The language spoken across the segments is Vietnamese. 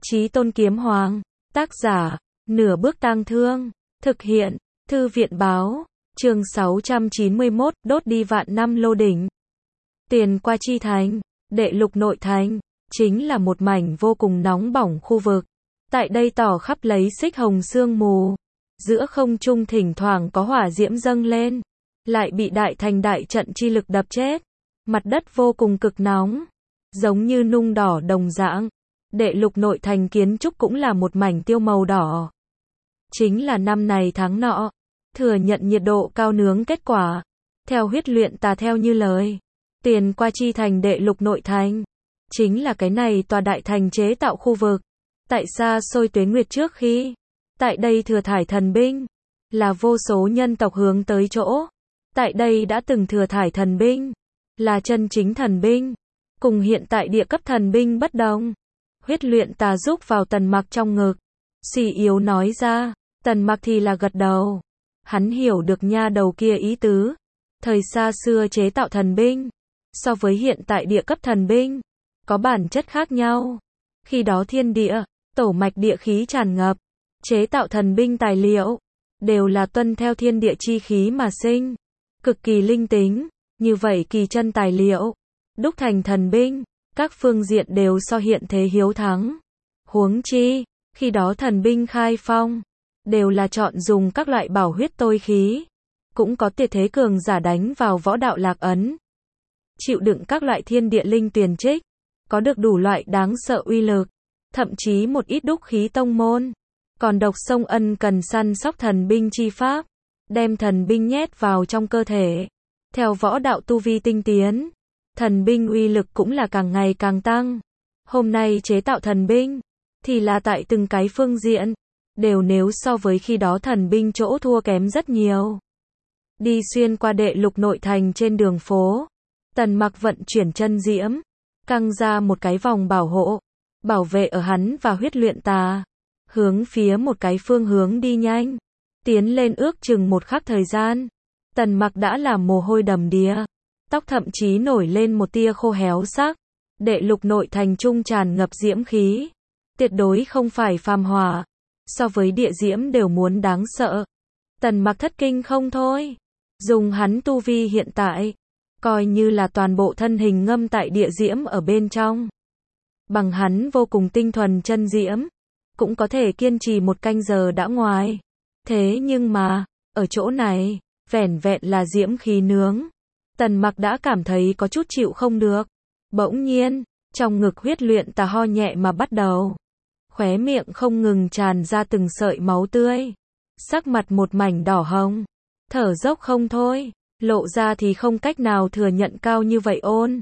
Chí Tôn Kiếm Hoàng, tác giả, Nửa Bước Tang Thương, thực hiện, Thư viện báo, chương 691, đốt đi vạn năm lô đỉnh. Tiền Qua Chi Thành, Đệ Lục Nội Thành, chính là một mảnh vô cùng nóng bỏng khu vực. Tại đây tỏ khắp lấy xích hồng sương mù. Giữa không trung thỉnh thoảng có hỏa diễm dâng lên, lại bị đại thành đại trận chi lực đập chết. Mặt đất vô cùng cực nóng, giống như nung đỏ đồng dạng. Đệ Lục Nội Thành kiến trúc cũng là một mảnh tiêu màu đỏ. Chính là năm này tháng nọ, thừa nhận nhiệt độ cao nướng kết quả. Theo huyết luyện tà theo như lời, Tiền Qua Chi Thành Đệ Lục Nội Thành, chính là cái này tòa đại thành chế tạo khu vực. Tại xa xôi tuế nguyệt trước khi, tại đây thừa thải thần binh, là vô số nhân tộc hướng tới chỗ. Tại đây đã từng thừa thải thần binh, là chân chính thần binh, cùng hiện tại địa cấp thần binh bất đồng. Huyết luyện tà rúc vào Tần Mặc trong ngực, suy yếu nói ra. Tần Mặc thì là gật đầu. Hắn hiểu được nha đầu kia ý tứ. Thời xa xưa chế tạo thần binh, so với hiện tại địa cấp thần binh, có bản chất khác nhau. Khi đó thiên địa, tổ mạch địa khí tràn ngập, chế tạo thần binh tài liệu, đều là tuân theo thiên địa chi khí mà sinh. Cực kỳ linh tính, như vậy kỳ chân tài liệu, đúc thành thần binh, các phương diện đều so hiện thế hiếu thắng. Huống chi, khi đó thần binh khai phong, đều là chọn dùng các loại bảo huyết tôi khí, cũng có tuyệt thế cường giả đánh vào võ đạo lạc ấn. Chịu đựng các loại thiên địa linh tuyền trích, có được đủ loại đáng sợ uy lực, thậm chí một ít đúc khí tông môn, còn độc sông ân cần săn sóc thần binh chi pháp, đem thần binh nhét vào trong cơ thể. Theo võ đạo tu vi tinh tiến, thần binh uy lực cũng là càng ngày càng tăng. Hôm nay chế tạo thần binh, thì là tại từng cái phương diện, đều nếu so với khi đó thần binh chỗ thua kém rất nhiều. Đi xuyên qua Đệ Lục Nội Thành trên đường phố, Tần Mặc vận chuyển chân diễm, căng ra một cái vòng bảo hộ, bảo vệ ở hắn và huyết luyện tà. Hướng phía một cái phương hướng đi nhanh, tiến lên ước chừng một khắc thời gian. Tần Mặc đã làm mồ hôi đầm đìa, tóc thậm chí nổi lên một tia khô héo sắc. Đệ Lục Nội Thành trung tràn ngập diễm khí, tuyệt đối không phải phàm hỏa, so với địa diễm đều muốn đáng sợ. Tần Mặc thất kinh không thôi, dùng hắn tu vi hiện tại, coi như là toàn bộ thân hình ngâm tại địa diễm ở bên trong. Bằng hắn vô cùng tinh thuần chân diễm, cũng có thể kiên trì một canh giờ đã ngoài. Thế nhưng mà, ở chỗ này, vẻn vẹn là diễm khí nướng, Tần Mặc đã cảm thấy có chút chịu không được. Bỗng nhiên, trong ngực huyết luyện tà ho nhẹ mà bắt đầu, khóe miệng không ngừng tràn ra từng sợi máu tươi, sắc mặt một mảnh đỏ hồng, thở dốc không thôi, lộ ra thì không cách nào thừa nhận cao như vậy ôn.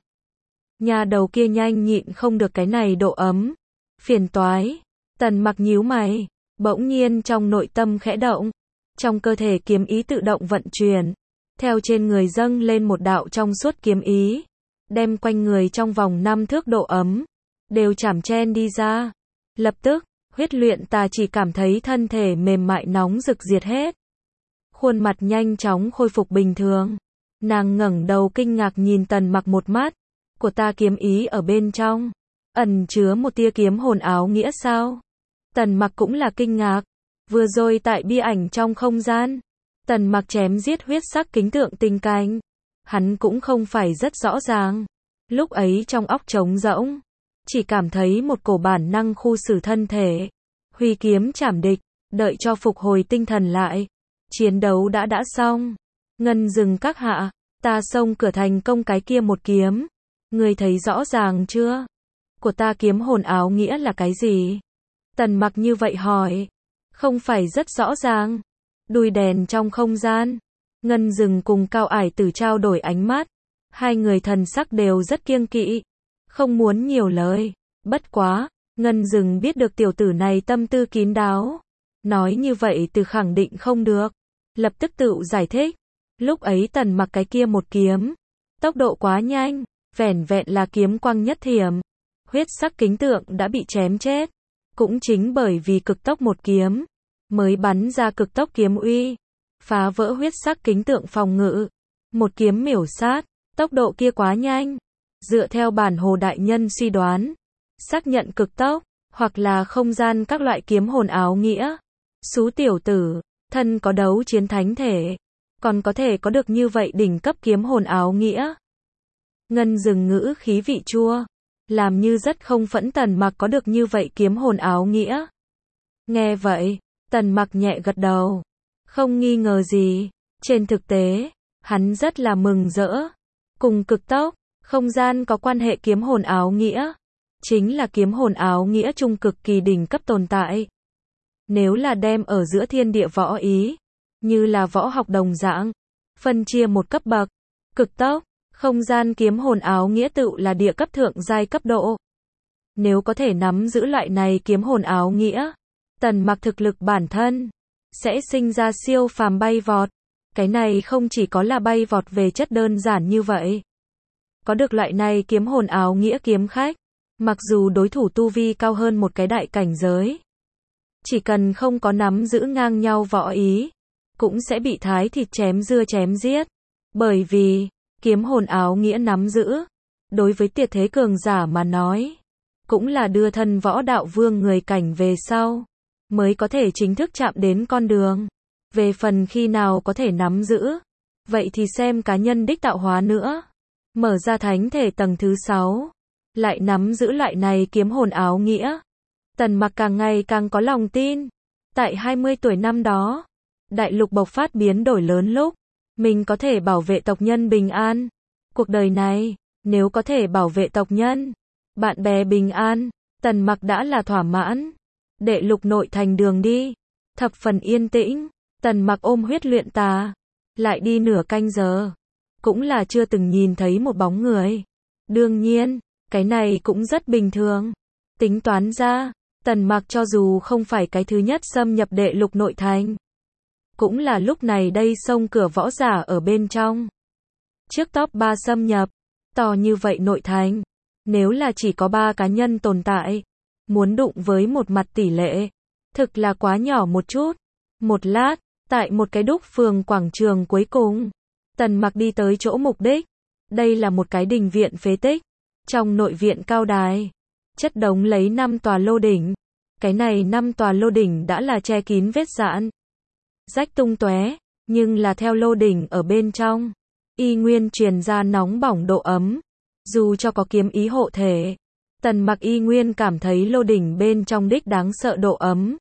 Nhà đầu kia nhanh nhịn không được cái này độ ấm, phiền toái. Tần Mặc nhíu mày, bỗng nhiên trong nội tâm khẽ động, trong cơ thể kiếm ý tự động vận chuyển, theo trên người dâng lên một đạo trong suốt kiếm ý, đem quanh người trong vòng 5 thước độ ấm, đều chảm chen đi ra. Lập tức, huyết luyện tà chỉ cảm thấy thân thể mềm mại nóng rực diệt hết. Khuôn mặt nhanh chóng khôi phục bình thường. Nàng ngẩng đầu kinh ngạc nhìn Tần Mặc một mắt. Của ta kiếm ý ở bên trong, ẩn chứa một tia kiếm hồn áo nghĩa sao? Tần Mặc cũng là kinh ngạc. Vừa rồi tại bia ảnh trong không gian, Tần Mặc chém giết huyết sắc kính tượng tình cảnh, hắn cũng không phải rất rõ ràng. Lúc ấy trong óc trống rỗng, chỉ cảm thấy một cổ bản năng khu xử thân thể, huy kiếm chảm địch. Đợi cho phục hồi tinh thần lại, chiến đấu đã xong. Ngân dừng các hạ, ta xông cửa thành công cái kia một kiếm, ngươi thấy rõ ràng chưa? Của ta kiếm hồn áo nghĩa là cái gì? Tần Mặc như vậy hỏi. Không phải rất rõ ràng. Đuôi đèn trong không gian, Ngân dừng cùng Cao Ải Tử trao đổi ánh mắt, hai người thần sắc đều rất kiêng kỵ, không muốn nhiều lời. Bất quá, Ngân dừng biết được tiểu tử này tâm tư kín đáo, nói như vậy từ khẳng định không được, lập tức tự giải thích. Lúc ấy Tần Mặc cái kia một kiếm, tốc độ quá nhanh, vẻn vẹn là kiếm quang nhất thiểm, huyết sắc kính tượng đã bị chém chết. Cũng chính bởi vì cực tốc một kiếm, mới bắn ra cực tốc kiếm uy, phá vỡ huyết sắc kính tượng phòng ngự. Một kiếm miểu sát, tốc độ kia quá nhanh. Dựa theo bản Hồ đại nhân suy đoán, xác nhận cực tốc, hoặc là không gian các loại kiếm hồn áo nghĩa. Xú tiểu tử, thân có đấu chiến thánh thể, còn có thể có được như vậy đỉnh cấp kiếm hồn áo nghĩa. Ngân dừng ngữ khí vị chua, làm như rất không phẫn Tần Mặc có được như vậy kiếm hồn áo nghĩa. Nghe vậy, Tần Mặc nhẹ gật đầu, không nghi ngờ gì, trên thực tế, hắn rất là mừng rỡ. Cùng cực tốc, không gian có quan hệ kiếm hồn áo nghĩa, chính là kiếm hồn áo nghĩa trung cực kỳ đỉnh cấp tồn tại. Nếu là đem ở giữa thiên địa võ ý, như là võ học đồng dạng, phân chia một cấp bậc, cực tốc, không gian kiếm hồn áo nghĩa tựu là địa cấp thượng giai cấp độ. Nếu có thể nắm giữ loại này kiếm hồn áo nghĩa, Tần Mặc thực lực bản thân sẽ sinh ra siêu phàm bay vọt. Cái này không chỉ có là bay vọt về chất đơn giản như vậy. Có được loại này kiếm hồn áo nghĩa kiếm khách, mặc dù đối thủ tu vi cao hơn một cái đại cảnh giới, chỉ cần không có nắm giữ ngang nhau võ ý, cũng sẽ bị thái thịt chém dưa chém giết. Bởi vì, kiếm hồn áo nghĩa nắm giữ, đối với tiệt thế cường giả mà nói, cũng là đưa thân võ đạo vương người cảnh về sau, mới có thể chính thức chạm đến con đường. Về phần khi nào có thể nắm giữ, vậy thì xem cá nhân đích tạo hóa nữa. Mở ra thánh thể tầng thứ 6, lại nắm giữ loại này kiếm hồn áo nghĩa. Tần Mặc càng ngày càng có lòng tin. Tại 20 tuổi năm đó, đại lục bộc phát biến đổi lớn lúc, mình có thể bảo vệ tộc nhân bình an. Cuộc đời này, nếu có thể bảo vệ tộc nhân, bạn bè bình an, Tần Mặc đã là thỏa mãn. Đệ lục nội thành đường đi, thập phần yên tĩnh. Tần Mặc ôm huyết luyện tà, lại đi nửa canh giờ, cũng là chưa từng nhìn thấy một bóng người. Đương nhiên, cái này cũng rất bình thường. Tính toán ra, Tần Mặc cho dù không phải cái thứ nhất xâm nhập đệ lục nội thành, cũng là lúc này đây xông cửa võ giả ở bên trong. Trước top 3 xâm nhập, to như vậy nội thành, nếu là chỉ có 3 cá nhân tồn tại, muốn đụng với một mặt tỷ lệ, thực là quá nhỏ một chút. Một lát, tại một cái đúc phường quảng trường cuối cùng, Tần Mặc đi tới chỗ mục đích. Đây là một cái đình viện phế tích. Trong nội viện cao đài, chất đống lấy 5 tòa lô đỉnh. Cái này 5 tòa lô đỉnh đã là che kín vết rạn, rách tung tóe, nhưng là theo lô đỉnh ở bên trong, y nguyên truyền ra nóng bỏng độ ấm. Dù cho có kiếm ý hộ thể, Tần Mặc y nguyên cảm thấy lô đỉnh bên trong đích đáng sợ độ ấm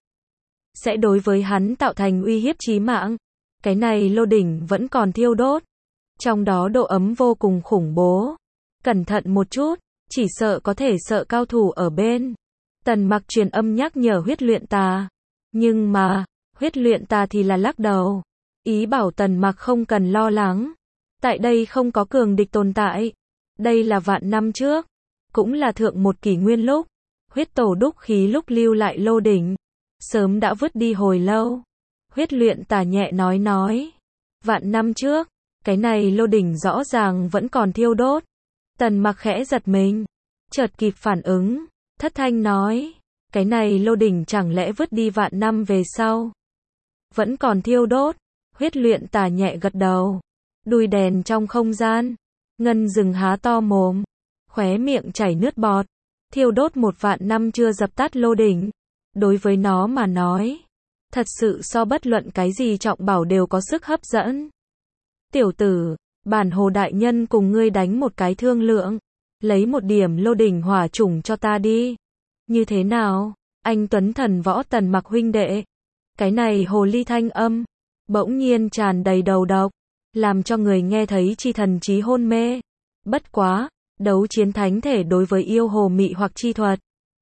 sẽ đối với hắn tạo thành uy hiếp chí mạng. Cái này lô đỉnh vẫn còn thiêu đốt, trong đó độ ấm vô cùng khủng bố. Cẩn thận một chút, chỉ sợ có thể sợ cao thủ ở bên. Tần Mặc truyền âm nhắc nhở huyết luyện tà, nhưng mà huyết luyện tà thì là lắc đầu, ý bảo Tần Mặc không cần lo lắng. Tại đây không có cường địch tồn tại. Đây là vạn năm trước, cũng là thượng một kỷ nguyên lúc, huyết tổ đúc khí lúc lưu lại lô đỉnh, sớm đã vứt đi hồi lâu. Huyết luyện tà nhẹ nói. Vạn năm trước, cái này lô đỉnh rõ ràng vẫn còn thiêu đốt. Tần Mặc khẽ giật mình, chợt kịp phản ứng, thất thanh nói, cái này lô đỉnh chẳng lẽ vứt đi vạn năm về sau vẫn còn thiêu đốt. Huyết luyện tà nhẹ gật đầu, đuôi đèn trong không gian. Ngân dừng há to mồm, khóe miệng chảy nước bọt. Thiêu đốt một vạn năm chưa dập tắt lô đỉnh, đối với nó mà nói, thật sự so bất luận cái gì trọng bảo đều có sức hấp dẫn. Tiểu tử, bản hồ đại nhân cùng ngươi đánh một cái thương lượng, lấy một điểm lô đỉnh hỏa chủng cho ta đi. Như thế nào, anh Tuấn Thần Võ Tần Mặc huynh đệ? Cái này hồ ly thanh âm, bỗng nhiên tràn đầy đầu độc, làm cho người nghe thấy chi thần trí hôn mê. Bất quá, đấu chiến thánh thể đối với yêu hồ mị hoặc chi thuật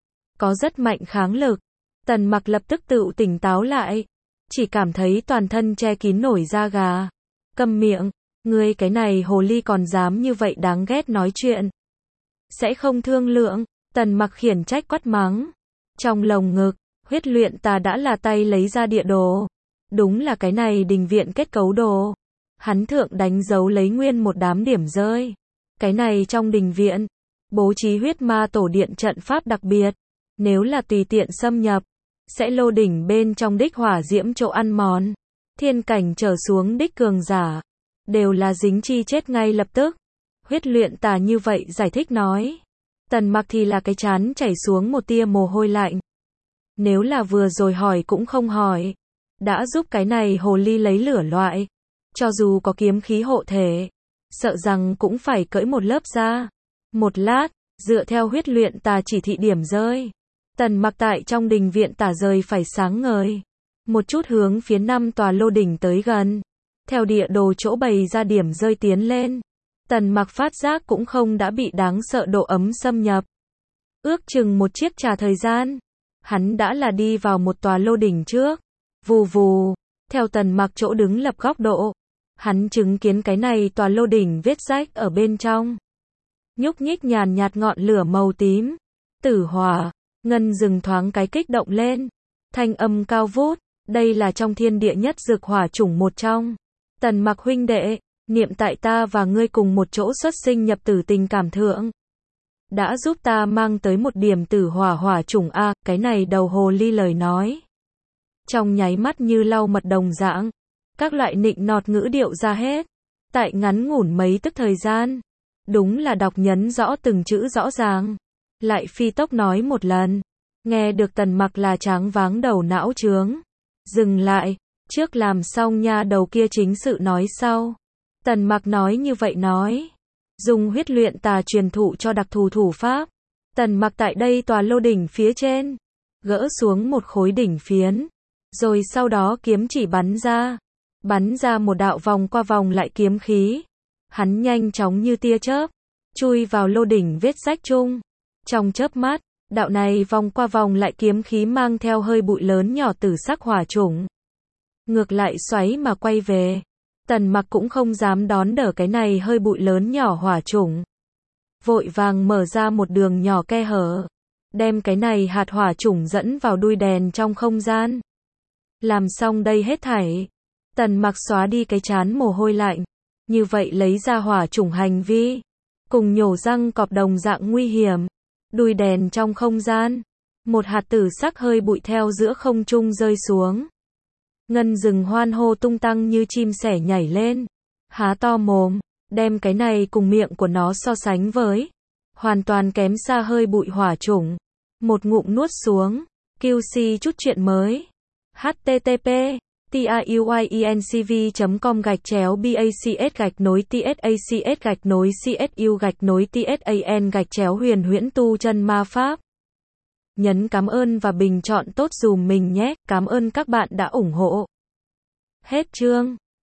có rất mạnh kháng lực. Tần Mặc lập tức tự tỉnh táo lại, chỉ cảm thấy toàn thân che kín nổi da gà. Câm miệng, ngươi cái này hồ ly còn dám như vậy đáng ghét nói chuyện. Sẽ không thương lượng. Tần Mặc khiển trách quát mắng. Trong lồng ngực, huyết luyện tà đã là tay lấy ra địa đồ. Đúng là cái này đình viện kết cấu đồ. Hắn thượng đánh dấu lấy nguyên một đám điểm rơi. Cái này trong đình viện, bố trí huyết ma tổ điện trận pháp đặc biệt. Nếu là tùy tiện xâm nhập, sẽ lô đỉnh bên trong đích hỏa diễm chỗ ăn mòn. Thiên cảnh trở xuống đích cường giả, đều là dính chi chết ngay lập tức. Huyết luyện tà như vậy giải thích nói. Tần Mặc thì là cái trán chảy xuống một tia mồ hôi lạnh. Nếu là vừa rồi hỏi cũng không hỏi. Đã giúp cái này hồ ly lấy lửa loại. Cho dù có kiếm khí hộ thể, sợ rằng cũng phải cởi một lớp ra. Một lát, dựa theo huyết luyện tà chỉ thị điểm rơi. Tần Mặc tại trong đình viện tả rời phải sáng ngời. Một chút hướng phía 5 tòa lô đỉnh tới gần. Theo địa đồ chỗ bày ra điểm rơi tiến lên. Tần Mặc phát giác cũng không đã bị đáng sợ độ ấm xâm nhập. Ước chừng một chiếc trà thời gian. Hắn đã là đi vào một tòa lô đỉnh trước. Vù vù. Theo Tần Mặc chỗ đứng lập góc độ. Hắn chứng kiến cái này tòa lô đỉnh vết rách ở bên trong. Nhúc nhích nhàn nhạt ngọn lửa màu tím. Tử hỏa. Ngân rừng thoáng cái kích động lên. Thanh âm cao vút. Đây là trong thiên địa nhất dược hỏa chủng một trong. Tần Mặc huynh đệ, niệm tại ta và ngươi cùng một chỗ xuất sinh nhập tử tình cảm thượng. Đã giúp ta mang tới một điểm tử hỏa chủng A, cái này đầu hồ ly lời nói. Trong nháy mắt như lau mật đồng dạng. Các loại nịnh nọt ngữ điệu ra hết. Tại ngắn ngủn mấy tức thời gian. Đúng là đọc nhấn rõ từng chữ rõ ràng. Lại phi tốc nói một lần. Nghe được Tần Mặc là tráng váng đầu não trướng. Dừng lại, trước làm xong nha đầu kia chính sự nói sau. Tần Mặc nói như vậy nói. Dùng huyết luyện tà truyền thụ cho đặc thù thủ pháp. Tần Mặc tại đây tòa lô đỉnh phía trên. Gỡ xuống một khối đỉnh phiến. Rồi sau đó kiếm chỉ bắn ra. Bắn ra một đạo vòng qua vòng lại kiếm khí. Hắn nhanh chóng như tia chớp. Chui vào lô đỉnh vết rách chung. Trong chớp mắt. Đạo này vòng qua vòng lại kiếm khí mang theo hơi bụi lớn nhỏ tử sắc hỏa chủng. Ngược lại xoáy mà quay về. Tần Mặc cũng không dám đón đỡ cái này hơi bụi lớn nhỏ hỏa chủng. Vội vàng mở ra một đường nhỏ khe hở. Đem cái này hạt hỏa chủng dẫn vào đuôi đèn trong không gian. Làm xong đây hết thảy. Tần Mặc xóa đi cái trán mồ hôi lạnh. Như vậy lấy ra hỏa chủng hành vi. Cùng nhổ răng cọp đồng dạng nguy hiểm. Đuôi đèn trong không gian. Một hạt tử sắc hơi bụi theo giữa không trung rơi xuống. Ngân rừng hoan hô tung tăng như chim sẻ nhảy lên. Há to mồm. Đem cái này cùng miệng của nó so sánh với. Hoàn toàn kém xa hơi bụi hỏa chủng. Một ngụm nuốt xuống. QC chút chuyện mới. http tiuyinc.com/bacs-tsacs-csu-tsan-huyền huyễn tu chân ma pháp. Nhấn cảm ơn và bình chọn tốt dùm mình nhé. Cảm ơn các bạn đã ủng hộ. Hết chương.